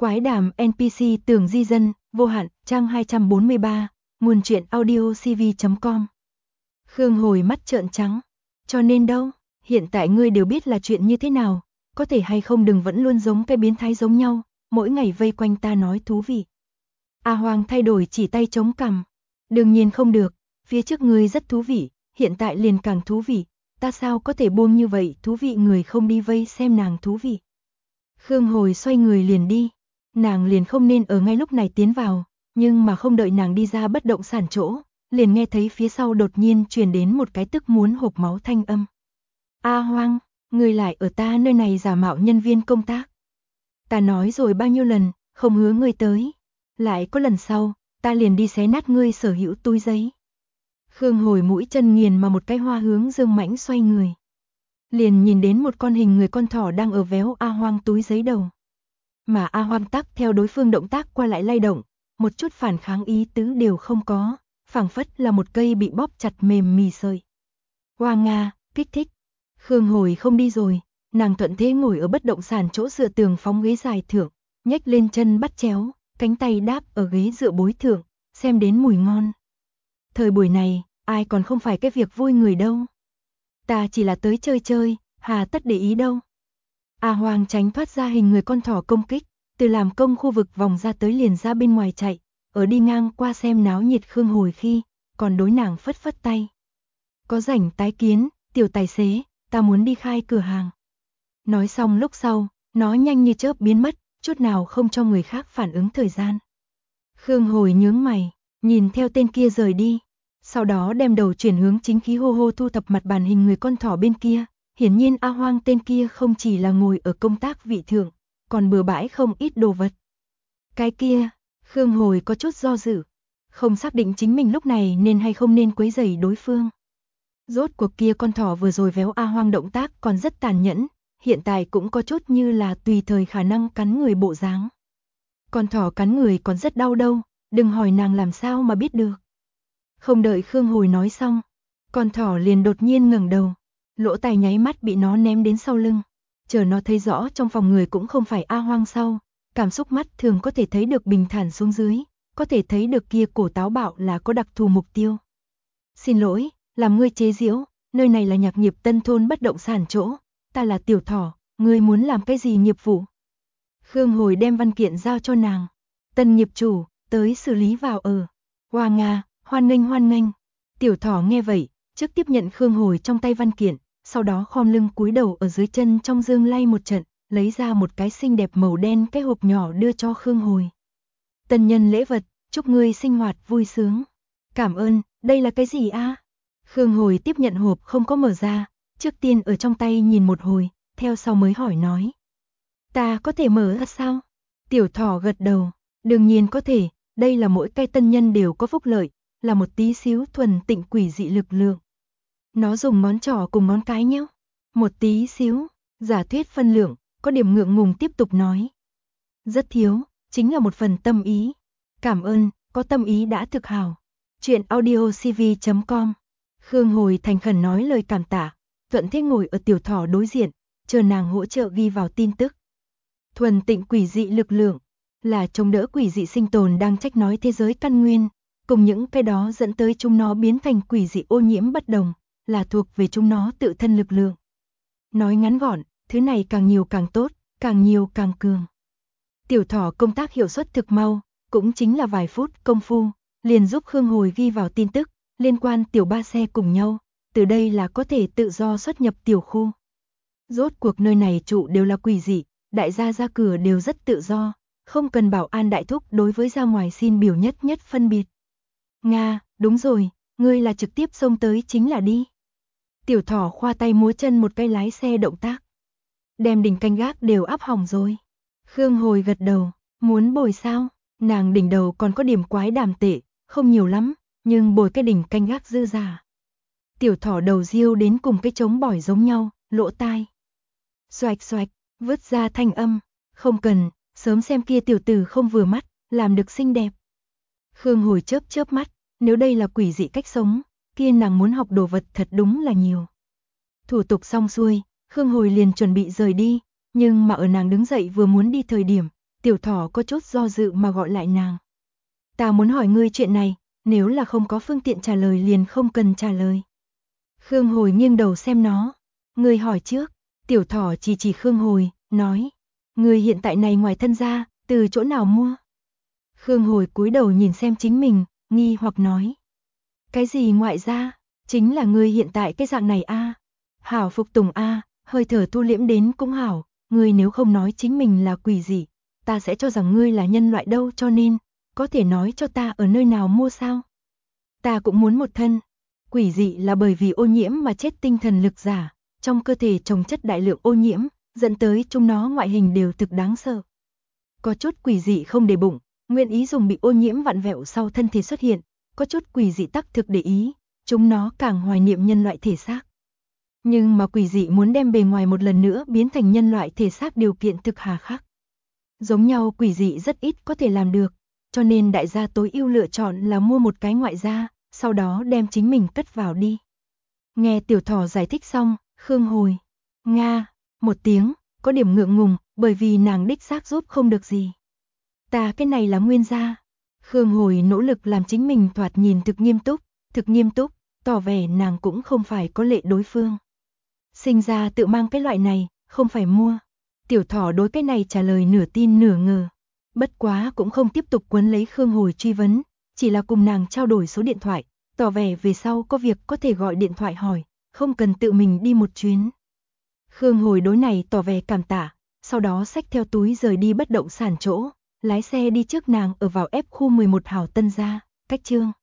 Quái đàm NPC Tường Di Dân, vô hạn, trang 243, nguồn truyện audio cv.com. Khương Hồi mắt trợn trắng. Cho nên đâu, hiện tại ngươi đều biết là chuyện như thế nào, có thể hay không đừng vẫn luôn giống cái biến thái giống nhau, mỗi ngày vây quanh ta nói thú vị. A Hoàng thay đổi chỉ tay chống cằm. Đương nhiên không được, phía trước ngươi rất thú vị, hiện tại liền càng thú vị, ta sao có thể buông như vậy thú vị người không đi vây xem nàng thú vị. Khương Hồi xoay người liền đi, nàng liền không nên ở ngay lúc này tiến vào, nhưng mà không đợi nàng đi ra bất động sản chỗ, liền nghe thấy phía sau đột nhiên truyền đến một cái tức muốn hộc máu thanh âm. A Hoang, ngươi lại ở ta nơi này giả mạo nhân viên công tác. Ta nói rồi bao nhiêu lần, không hứa ngươi tới. Lại có lần sau, ta liền đi xé nát ngươi sở hữu túi giấy. Khương Hồi mũi chân nghiền mà một cái hoa hướng Dương Mãnh xoay người. Liền nhìn đến một con hình người con thỏ đang ở véo A Hoang túi giấy đầu. Mà A Hoang tắc theo đối phương động tác qua lại lay động, một chút phản kháng ý tứ đều không có, phảng phất là một cây bị bóp chặt mềm mì sợi. Hoa Nga, kích thích. Khương Hồi không đi rồi, nàng thuận thế ngồi ở bất động sản chỗ dựa tường phóng ghế dài thượng, nhếch lên chân bắt chéo, cánh tay đáp ở ghế dựa bối thượng, xem đến mùi ngon. Thời buổi này, ai còn không phải cái việc vui người đâu. Ta chỉ là tới chơi chơi, hà tất để ý đâu. A Hoàng tránh thoát ra hình người con thỏ công kích, từ làm công khu vực vòng ra tới liền ra bên ngoài chạy, ở đi ngang qua xem náo nhiệt Khương Hồi khi, còn đối nàng phất phất tay. Có rảnh tái kiến, tiểu tài xế, ta muốn đi khai cửa hàng. Nói xong lúc sau, nó nhanh như chớp biến mất, chút nào không cho người khác phản ứng thời gian. Khương Hồi nhướng mày, nhìn theo tên kia rời đi, sau đó đem đầu chuyển hướng chính khí hô hô thu thập mặt bàn hình người con thỏ bên kia. Hiển nhiên A Hoang tên kia không chỉ là ngồi ở công tác vị thượng, còn bừa bãi không ít đồ vật. Cái kia, Khương Hồi có chút do dự, không xác định chính mình lúc này nên hay không nên quấy rầy đối phương. Rốt cuộc kia con thỏ vừa rồi véo A Hoang động tác còn rất tàn nhẫn, hiện tại cũng có chút như là tùy thời khả năng cắn người bộ dáng. Con thỏ cắn người còn rất đau đâu, đừng hỏi nàng làm sao mà biết được. Không đợi Khương Hồi nói xong, con thỏ liền đột nhiên ngẩng đầu. Lỗ tai nháy mắt bị nó ném đến sau lưng, chờ nó thấy rõ trong phòng người cũng không phải A Hoang sau, cảm xúc mắt thường có thể thấy được bình thản xuống dưới, có thể thấy được kia cổ táo bạo là có đặc thù mục tiêu. Xin lỗi, làm ngươi chế giễu, nơi này là Nhạc Nghiệp Tân thôn bất động sản chỗ, ta là tiểu thỏ, ngươi muốn làm cái gì nghiệp vụ? Khương Hồi đem văn kiện giao cho nàng, tân nghiệp chủ, tới xử lý vào ở. Hoa Nga, hoan nghênh hoan nghênh. Tiểu thỏ nghe vậy, trước tiếp nhận Khương Hồi trong tay văn kiện, sau đó khom lưng cúi đầu ở dưới chân trong dương lay một trận, lấy ra một cái xinh đẹp màu đen cái hộp nhỏ đưa cho Khương Hồi. Tân nhân lễ vật, chúc ngươi sinh hoạt vui sướng. Cảm ơn, đây là cái gì a? Khương Hồi tiếp nhận hộp không có mở ra, trước tiên ở trong tay nhìn một hồi, theo sau mới hỏi nói. Ta có thể mở ra sao? Tiểu thỏ gật đầu, đương nhiên có thể, đây là mỗi cái tân nhân đều có phúc lợi, là một tí xíu thuần tịnh quỷ dị lực lượng. Nó dùng ngón trỏ cùng ngón cái nhé. Một tí xíu, giả thuyết phân lượng, có điểm ngượng ngùng tiếp tục nói. Rất thiếu, chính là một phần tâm ý. Cảm ơn, có tâm ý đã thực hào. Chuyện audio cv.com. Khương Hồi thành khẩn nói lời cảm tạ, thuận thế ngồi ở tiểu thỏ đối diện, chờ nàng hỗ trợ ghi vào tin tức. Thuần tịnh quỷ dị lực lượng, là chống đỡ quỷ dị sinh tồn đang trách nói thế giới căn nguyên, cùng những cái đó dẫn tới chúng nó biến thành quỷ dị ô nhiễm bất đồng, là thuộc về chúng nó tự thân lực lượng. Nói ngắn gọn, thứ này càng nhiều càng tốt, càng nhiều càng cường. Tiểu thỏ công tác hiệu suất thực mau, cũng chính là vài phút công phu, liền giúp Khương Hồi ghi vào tin tức, liên quan tiểu ba xe cùng nhau, từ đây là có thể tự do xuất nhập tiểu khu. Rốt cuộc nơi này trụ đều là quỷ dị, đại gia ra cửa đều rất tự do, không cần bảo an đại thúc đối với ra ngoài xin biểu nhất nhất phân biệt. Nga, đúng rồi, ngươi là trực tiếp xông tới chính là đi. Tiểu thỏ khoa tay múa chân một cái lái xe động tác. Đem đỉnh canh gác đều áp hỏng rồi. Khương Hồi gật đầu, muốn bồi sao? Nàng đỉnh đầu còn có điểm quái đàm tệ, không nhiều lắm, nhưng bồi cái đỉnh canh gác dư giả. Tiểu thỏ đầu riêu đến cùng cái trống bỏi giống nhau, lỗ tai. Xoạch xoạch, vứt ra thanh âm, không cần, sớm xem kia tiểu tử không vừa mắt, làm được xinh đẹp. Khương Hồi chớp chớp mắt, nếu đây là quỷ dị cách sống, kia nàng muốn học đồ vật thật đúng là nhiều. Thủ tục xong xuôi, Khương Hồi liền chuẩn bị rời đi, nhưng mà ở nàng đứng dậy vừa muốn đi thời điểm, Tiểu thỏ có chút do dự mà gọi lại nàng. Ta muốn hỏi ngươi chuyện này, nếu là không có phương tiện trả lời liền không cần trả lời. Khương Hồi nghiêng đầu xem nó. Ngươi hỏi trước. Tiểu thỏ chỉ Khương Hồi, nói. Ngươi hiện tại này ngoài thân ra, từ chỗ nào mua? Khương Hồi cúi đầu nhìn xem chính mình, nghi hoặc nói. Cái gì ngoại ra? Chính là ngươi hiện tại cái dạng này a. Hảo phục tùng a, hơi thở thu liễm đến cũng hảo, ngươi nếu không nói chính mình là quỷ dị, ta sẽ cho rằng ngươi là nhân loại đâu, cho nên, có thể nói cho ta ở nơi nào mua sao? Ta cũng muốn một thân. Quỷ dị là bởi vì ô nhiễm mà chết tinh thần lực giả, trong cơ thể chồng chất đại lượng ô nhiễm, dẫn tới chúng nó ngoại hình đều thực đáng sợ. Có chút quỷ dị không để bụng, nguyện ý dùng bị ô nhiễm vặn vẹo sau thân thể xuất hiện, có chút quỷ dị tắc thực để ý, chúng nó càng hoài niệm nhân loại thể xác. Nhưng mà quỷ dị muốn đem bề ngoài một lần nữa biến thành nhân loại thể xác điều kiện thực hà khắc. Giống nhau quỷ dị rất ít có thể làm được, cho nên đại gia tối ưu lựa chọn là mua một cái ngoại da, sau đó đem chính mình cất vào đi. Nghe tiểu thỏ giải thích xong, Khương Hồi, nga, một tiếng, có điểm ngượng ngùng, bởi vì nàng đích xác giúp không được gì. Ta cái này là nguyên gia. Khương Hồi nỗ lực làm chính mình thoạt nhìn thực nghiêm túc, tỏ vẻ nàng cũng không phải có lệ đối phương. Sinh ra tự mang cái loại này, không phải mua. Tiểu thỏ đối cái này trả lời nửa tin nửa ngờ. Bất quá cũng không tiếp tục quấn lấy Khương Hồi truy vấn, chỉ là cùng nàng trao đổi số điện thoại, tỏ vẻ về sau có việc có thể gọi điện thoại hỏi, không cần tự mình đi một chuyến. Khương Hồi đối này tỏ vẻ cảm tạ, sau đó xách theo túi rời đi bất động sản chỗ, lái xe đi trước nàng ở vào F khu 11 Hảo Tân gia, cách chương.